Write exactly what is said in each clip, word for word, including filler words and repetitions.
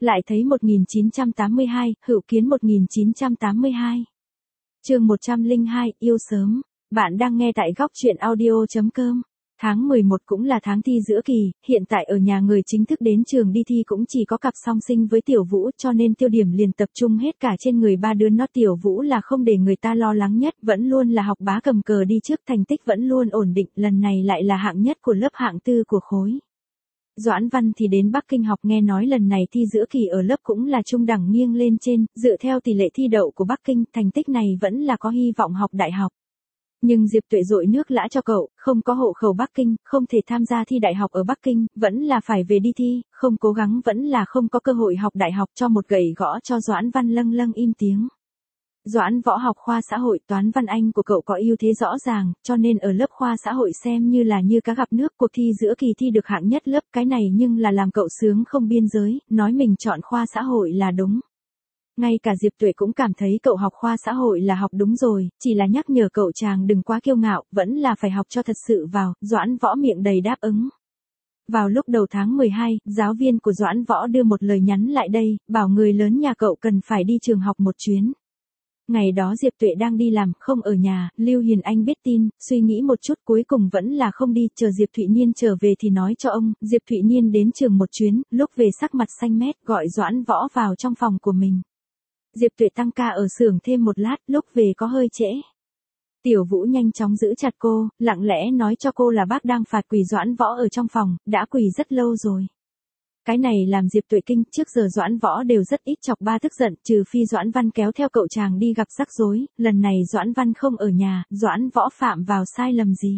Lại thấy một nghìn chín trăm tám mươi hai, Hữu Kiến một nghìn chín trăm tám mươi hai. Chương một trăm lẻ hai, yêu sớm. Bạn đang nghe tại góc truyện audio chấm com. Tháng mười một cũng là tháng thi giữa kỳ, hiện tại ở nhà người chính thức đến trường đi thi cũng chỉ có cặp song sinh với Tiểu Vũ, cho nên tiêu điểm liền tập trung hết cả trên người ba đứa nó. Tiểu Vũ là không để người ta lo lắng nhất, vẫn luôn là học bá cầm cờ đi trước, thành tích vẫn luôn ổn định, lần này lại là hạng nhất của lớp, hạng tư của khối. Doãn Văn thì đến Bắc Kinh học, nghe nói lần này thi giữa kỳ ở lớp cũng là trung đẳng nghiêng lên trên, dựa theo tỷ lệ thi đậu của Bắc Kinh, thành tích này vẫn là có hy vọng học đại học. Nhưng Diệp Tuệ dội nước lã cho cậu, không có hộ khẩu Bắc Kinh, không thể tham gia thi đại học ở Bắc Kinh, vẫn là phải về đi thi, không cố gắng vẫn là không có cơ hội học đại học, cho một gậy gõ cho Doãn Văn lâng lâng im tiếng. Doãn Võ học khoa xã hội, toán văn Anh của cậu có ưu thế rõ ràng, cho nên ở lớp khoa xã hội xem như là như cá gặp nước, cuộc thi giữa kỳ thi được hạng nhất lớp, cái này nhưng là làm cậu sướng không biên giới, nói mình chọn khoa xã hội là đúng. Ngay cả Diệp Tuệ cũng cảm thấy cậu học khoa xã hội là học đúng rồi, chỉ là nhắc nhở cậu chàng đừng quá kiêu ngạo, vẫn là phải học cho thật sự vào. Doãn Võ miệng đầy đáp ứng. Vào lúc đầu tháng mười hai, giáo viên của Doãn Võ đưa một lời nhắn lại đây, bảo người lớn nhà cậu cần phải đi trường học một chuyến. Ngày đó Diệp Tuệ đang đi làm, không ở nhà, Lưu Hiền Anh biết tin, suy nghĩ một chút cuối cùng vẫn là không đi, chờ Diệp Thụy Niên trở về thì nói cho ông. Diệp Thụy Niên đến trường một chuyến, lúc về sắc mặt xanh mét, gọi Doãn Võ vào trong phòng của mình. Diệp Tuệ tăng ca ở xưởng thêm một lát, lúc về có hơi trễ. Tiểu Vũ nhanh chóng giữ chặt cô, lặng lẽ nói cho cô là bác đang phạt quỳ Doãn Võ ở trong phòng, đã quỳ rất lâu rồi. Cái này làm Diệp Tuệ kinh, trước giờ Doãn Võ đều rất ít chọc ba tức giận, trừ phi Doãn Văn kéo theo cậu chàng đi gặp rắc rối, lần này Doãn Văn không ở nhà, Doãn Võ phạm vào sai lầm gì.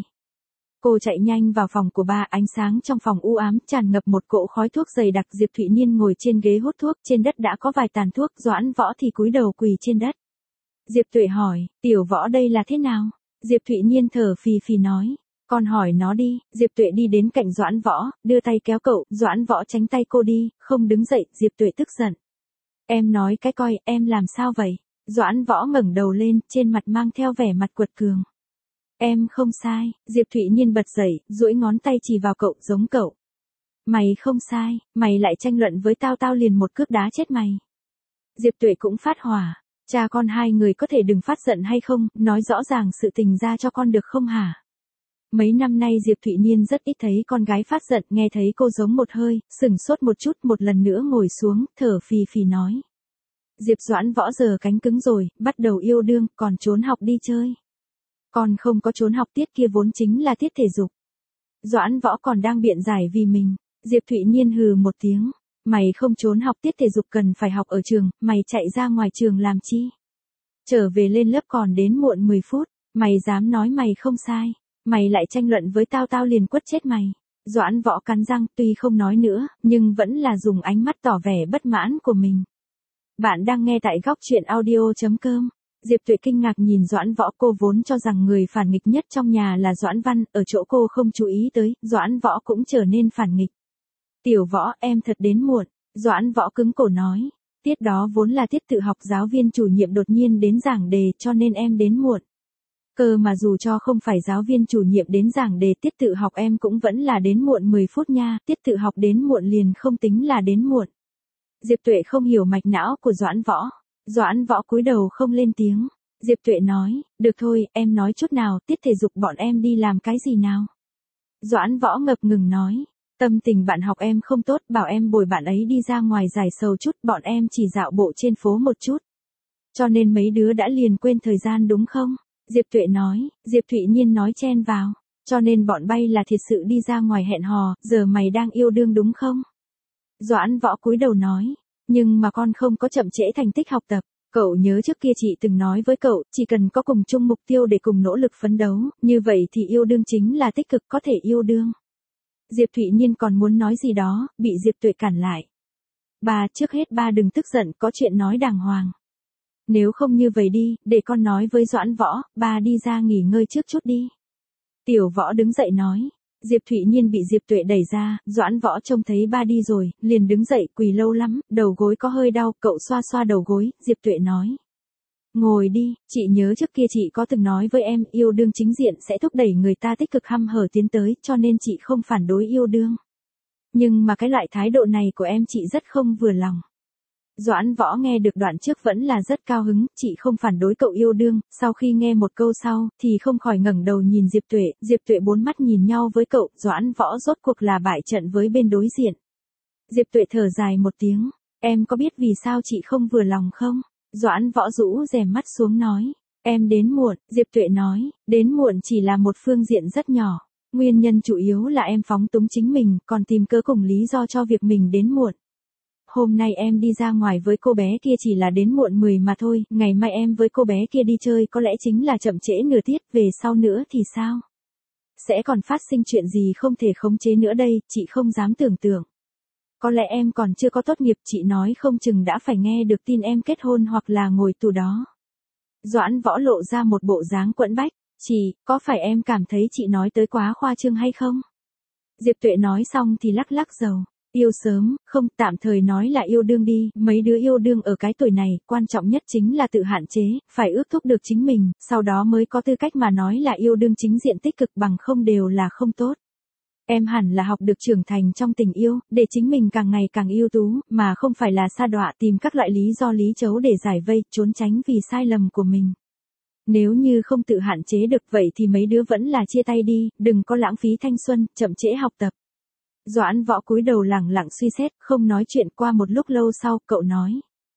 Cô chạy nhanh vào phòng của ba, ánh sáng trong phòng u ám, tràn ngập một cỗ khói thuốc dày đặc. Diệp Thụy Niên ngồi trên ghế hút thuốc, trên đất đã có vài tàn thuốc, Doãn Võ thì cúi đầu quỳ trên đất. Diệp Tuệ hỏi, Tiểu Võ đây là thế nào? Diệp Thụy Niên thở phì phì nói, con hỏi nó đi. Diệp Tuệ đi đến cạnh Doãn Võ, đưa tay kéo cậu, Doãn Võ tránh tay cô đi, không đứng dậy. Diệp Tuệ tức giận. Em nói cái coi, em làm sao vậy? Doãn Võ ngẩng đầu lên, trên mặt mang theo vẻ mặt quật cường. Em không sai. Diệp Thụy Niên bật dậy, duỗi ngón tay chỉ vào cậu, giống cậu. Mày không sai, mày lại tranh luận với tao, tao liền một cước đá chết mày. Diệp Tuệ cũng phát hỏa. Cha con hai người có thể đừng phát giận hay không, nói rõ ràng sự tình ra cho con được không hả? Mấy năm nay Diệp Thụy Niên rất ít thấy con gái phát giận, nghe thấy cô giống một hơi, sừng sốt một chút, một lần nữa ngồi xuống, thở phì phì nói. Diệp Doãn Võ giờ cánh cứng rồi, bắt đầu yêu đương, còn trốn học đi chơi. Con không có trốn học, tiết kia vốn chính là tiết thể dục. Doãn Võ còn đang biện giải vì mình. Diệp Thụy Niên hừ một tiếng. Mày không trốn học, tiết thể dục cần phải học ở trường, mày chạy ra ngoài trường làm chi? Trở về lên lớp còn đến muộn mười phút, mày dám nói mày không sai. Mày lại tranh luận với tao, tao liền quất chết mày. Doãn Võ cắn răng, tuy không nói nữa, nhưng vẫn là dùng ánh mắt tỏ vẻ bất mãn của mình. Bạn đang nghe tại góc truyện audio chấm com. Diệp Tuệ kinh ngạc nhìn Doãn Võ, cô vốn cho rằng người phản nghịch nhất trong nhà là Doãn Văn, ở chỗ cô không chú ý tới, Doãn Võ cũng trở nên phản nghịch. Tiểu Võ, em thật đến muộn. Doãn Võ cứng cổ nói. Tiết đó vốn là tiết tự học, giáo viên chủ nhiệm đột nhiên đến giảng đề, cho nên em đến muộn. Cơ mà dù cho không phải giáo viên chủ nhiệm đến giảng đề, tiết tự học em cũng vẫn là đến muộn mười phút nha, tiết tự học đến muộn liền không tính là đến muộn. Diệp Tuệ không hiểu mạch não của Doãn Võ. Doãn Võ cúi đầu không lên tiếng. Diệp Tuệ nói, được thôi, em nói chút nào, tiết thể dục bọn em đi làm cái gì nào? Doãn Võ ngập ngừng nói, tâm tình bạn học em không tốt, bảo em bồi bạn ấy đi ra ngoài giải sầu chút, bọn em chỉ dạo bộ trên phố một chút. Cho nên mấy đứa đã liền quên thời gian đúng không? Diệp Tuệ nói. Diệp Thụy Niên nói chen vào, cho nên bọn bay là thiệt sự đi ra ngoài hẹn hò, giờ mày đang yêu đương đúng không? Doãn Võ cúi đầu nói, nhưng mà con không có chậm trễ thành tích học tập. Cậu nhớ trước kia chị từng nói với cậu, chỉ cần có cùng chung mục tiêu để cùng nỗ lực phấn đấu, như vậy thì yêu đương chính là tích cực, có thể yêu đương. Diệp Thụy Niên còn muốn nói gì đó, bị Diệp Tuệ cản lại. Ba, trước hết ba đừng tức giận, có chuyện nói đàng hoàng. Nếu không như vậy đi, để con nói với Doãn Võ, ba đi ra nghỉ ngơi trước chút đi. Tiểu Võ đứng dậy nói. Diệp Thụy Niên bị Diệp Tuệ đẩy ra, Doãn Võ trông thấy ba đi rồi, liền đứng dậy, quỳ lâu lắm, đầu gối có hơi đau, cậu xoa xoa đầu gối. Diệp Tuệ nói. Ngồi đi, chị nhớ trước kia chị có từng nói với em, yêu đương chính diện sẽ thúc đẩy người ta tích cực hăm hở tiến tới, cho nên chị không phản đối yêu đương. Nhưng mà cái loại thái độ này của em chị rất không vừa lòng. Doãn Võ nghe được đoạn trước vẫn là rất cao hứng, chị không phản đối cậu yêu đương, sau khi nghe một câu sau, thì không khỏi ngẩng đầu nhìn Diệp Tuệ, Diệp Tuệ bốn mắt nhìn nhau với cậu, Doãn Võ rốt cuộc là bại trận với bên đối diện. Diệp Tuệ thở dài một tiếng, em có biết vì sao chị không vừa lòng không? Doãn Võ rũ rèm mắt xuống nói, em đến muộn, Diệp Tuệ nói, đến muộn chỉ là một phương diện rất nhỏ. Nguyên nhân chủ yếu là em phóng túng chính mình, còn tìm cớ cùng lý do cho việc mình đến muộn. Hôm nay em đi ra ngoài với cô bé kia chỉ là đến muộn mười mà thôi, ngày mai em với cô bé kia đi chơi có lẽ chính là chậm trễ nửa tiết, về sau nữa thì sao? Sẽ còn phát sinh chuyện gì không thể khống chế nữa đây, chị không dám tưởng tượng. Có lẽ em còn chưa có tốt nghiệp, chị nói không chừng đã phải nghe được tin em kết hôn hoặc là ngồi tù đó. Doãn Võ lộ ra một bộ dáng quẫn bách, chị, có phải em cảm thấy chị nói tới quá khoa trương hay không? Diệp Tuệ nói xong thì lắc lắc đầu. Yêu sớm, không, tạm thời nói là yêu đương đi, mấy đứa yêu đương ở cái tuổi này, quan trọng nhất chính là tự hạn chế, phải ước thúc được chính mình, sau đó mới có tư cách mà nói là yêu đương chính diện tích cực, bằng không đều là không tốt. Em hẳn là học được trưởng thành trong tình yêu, để chính mình càng ngày càng ưu tú, mà không phải là sa đọa tìm các loại lý do lý chấu để giải vây, trốn tránh vì sai lầm của mình. Nếu như không tự hạn chế được vậy thì mấy đứa vẫn là chia tay đi, đừng có lãng phí thanh xuân, chậm trễ học tập. Doãn Võ cúi đầu lẳng lặng suy xét, không nói chuyện. Qua một lúc lâu sau, cậu nói.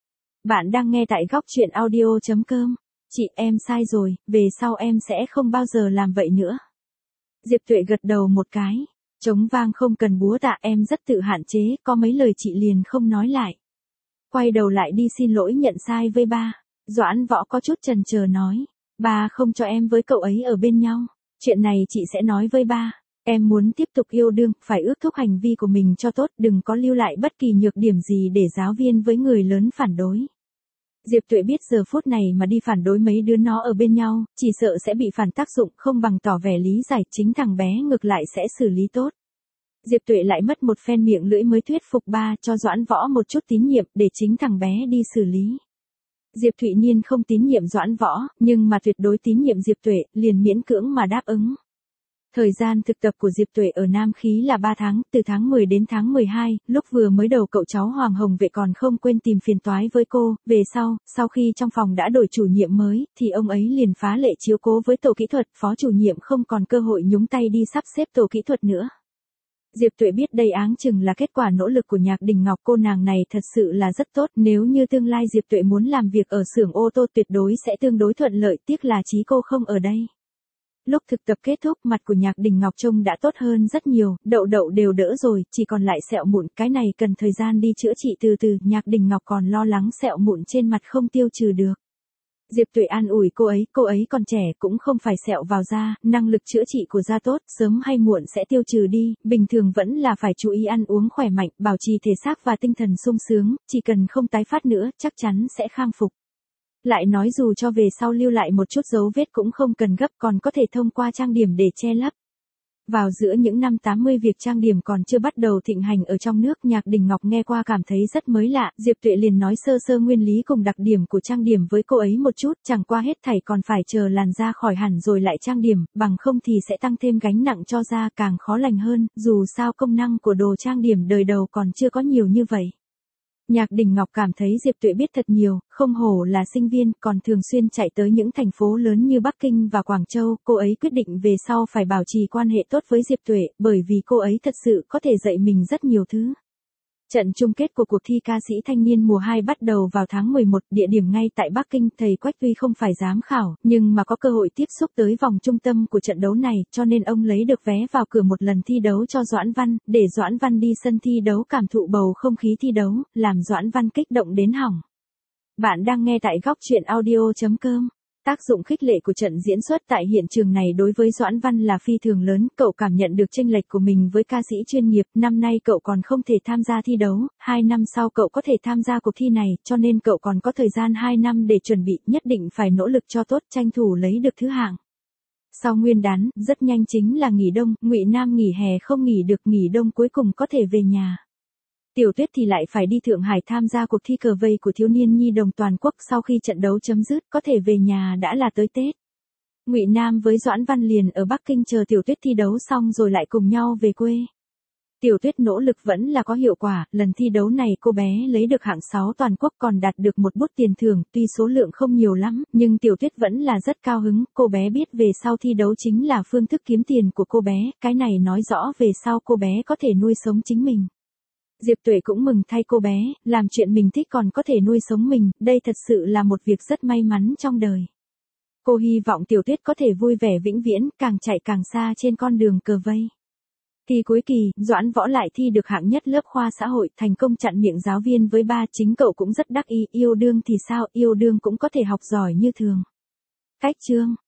Bạn đang nghe tại góc truyện audio chấm com. Chị, em sai rồi, về sau em sẽ không bao giờ làm vậy nữa. Diệp Tuệ gật đầu một cái. Trống vang không cần búa tạ, em rất tự hạn chế, có mấy lời chị liền không nói lại. Quay đầu lại đi xin lỗi nhận sai với ba. Doãn Võ có chút chần chờ nói. Ba không cho em với cậu ấy ở bên nhau. Chuyện này chị sẽ nói với ba. Em muốn tiếp tục yêu đương, phải ước thúc hành vi của mình cho tốt, đừng có lưu lại bất kỳ nhược điểm gì để giáo viên với người lớn phản đối. Diệp Tuệ biết giờ phút này mà đi phản đối mấy đứa nó ở bên nhau, chỉ sợ sẽ bị phản tác dụng, không bằng tỏ vẻ lý giải, chính thằng bé ngược lại sẽ xử lý tốt. Diệp Tuệ lại mất một phen miệng lưỡi mới thuyết phục ba cho Doãn Võ một chút tín nhiệm để chính thằng bé đi xử lý. Diệp Thụy Nhiên không tín nhiệm Doãn Võ, nhưng mà tuyệt đối tín nhiệm Diệp Tuệ, liền miễn cưỡng mà đáp ứng. Thời gian thực tập của Diệp Tuệ ở Nam Khí là ba tháng, từ tháng mười đến tháng mười hai, lúc vừa mới đầu cậu cháu Hoàng Hồng Vệ còn không quên tìm phiền toái với cô, về sau, sau khi trong phòng đã đổi chủ nhiệm mới, thì ông ấy liền phá lệ chiếu cố với tổ kỹ thuật, phó chủ nhiệm không còn cơ hội nhúng tay đi sắp xếp tổ kỹ thuật nữa. Diệp Tuệ biết đây áng chừng là kết quả nỗ lực của Nhạc Đình Ngọc, cô nàng này thật sự là rất tốt, nếu như tương lai Diệp Tuệ muốn làm việc ở xưởng ô tô tuyệt đối sẽ tương đối thuận lợi, tiếc là chí cô không ở đây. Lúc thực tập kết thúc, mặt của Nhạc Đình Ngọc trông đã tốt hơn rất nhiều, đậu đậu đều đỡ rồi, chỉ còn lại sẹo mụn, cái này cần thời gian đi chữa trị từ từ, Nhạc Đình Ngọc còn lo lắng sẹo mụn trên mặt không tiêu trừ được. Diệp Tuệ an ủi cô ấy, cô ấy còn trẻ cũng không phải sẹo vào da, năng lực chữa trị của da tốt, sớm hay muộn sẽ tiêu trừ đi, bình thường vẫn là phải chú ý ăn uống khỏe mạnh, bảo trì thể xác và tinh thần sung sướng, chỉ cần không tái phát nữa, chắc chắn sẽ khang phục. Lại nói dù cho về sau lưu lại một chút dấu vết cũng không cần gấp, còn có thể thông qua trang điểm để che lấp. Vào giữa những năm tám mươi việc trang điểm còn chưa bắt đầu thịnh hành ở trong nước, Nhạc Đình Ngọc nghe qua cảm thấy rất mới lạ, Diệp Tuệ liền nói sơ sơ nguyên lý cùng đặc điểm của trang điểm với cô ấy một chút, chẳng qua hết thảy còn phải chờ làn da khỏi hẳn rồi lại trang điểm, bằng không thì sẽ tăng thêm gánh nặng cho da, càng khó lành hơn, dù sao công năng của đồ trang điểm đời đầu còn chưa có nhiều như vậy. Nhạc Đình Ngọc cảm thấy Diệp Tuệ biết thật nhiều, không hổ là sinh viên, còn thường xuyên chạy tới những thành phố lớn như Bắc Kinh và Quảng Châu, cô ấy quyết định về sau phải bảo trì quan hệ tốt với Diệp Tuệ, bởi vì cô ấy thật sự có thể dạy mình rất nhiều thứ. Trận chung kết của cuộc thi ca sĩ thanh niên mùa hai bắt đầu vào tháng mười một, địa điểm ngay tại Bắc Kinh, thầy Quách tuy không phải giám khảo, nhưng mà có cơ hội tiếp xúc tới vòng trung tâm của trận đấu này, cho nên ông lấy được vé vào cửa một lần thi đấu cho Doãn Văn, để Doãn Văn đi sân thi đấu cảm thụ bầu không khí thi đấu, làm Doãn Văn kích động đến hỏng. Bạn đang nghe tại góc truyện audio chấm com. Tác dụng khích lệ của trận diễn xuất tại hiện trường này đối với Doãn Văn là phi thường lớn, cậu cảm nhận được chênh lệch của mình với ca sĩ chuyên nghiệp, năm nay cậu còn không thể tham gia thi đấu, hai năm sau cậu có thể tham gia cuộc thi này, cho nên cậu còn có thời gian hai năm để chuẩn bị, nhất định phải nỗ lực cho tốt, tranh thủ lấy được thứ hạng. Sau Nguyên đán, rất nhanh chính là nghỉ đông, Ngụy Nam nghỉ hè không nghỉ được, nghỉ đông cuối cùng có thể về nhà. Tiểu Tuyết thì lại phải đi Thượng Hải tham gia cuộc thi cờ vây của thiếu niên nhi đồng toàn quốc, sau khi trận đấu chấm dứt, có thể về nhà đã là tới Tết. Ngụy Nam với Doãn Văn liền ở Bắc Kinh chờ Tiểu Tuyết thi đấu xong rồi lại cùng nhau về quê. Tiểu Tuyết nỗ lực vẫn là có hiệu quả, lần thi đấu này cô bé lấy được hạng sáu toàn quốc còn đạt được một bút tiền thưởng, tuy số lượng không nhiều lắm, nhưng Tiểu Tuyết vẫn là rất cao hứng, cô bé biết về sau thi đấu chính là phương thức kiếm tiền của cô bé, cái này nói rõ về sau cô bé có thể nuôi sống chính mình. Diệp Tuệ cũng mừng thay cô bé, làm chuyện mình thích còn có thể nuôi sống mình, đây thật sự là một việc rất may mắn trong đời. Cô hy vọng Tiểu Tuyết có thể vui vẻ vĩnh viễn, càng chạy càng xa trên con đường cờ vây. Thi cuối kỳ, Doãn Võ lại thi được hạng nhất lớp khoa xã hội, thành công chặn miệng giáo viên với ba, chính cậu cũng rất đắc ý, yêu đương thì sao, yêu đương cũng có thể học giỏi như thường. Cách chương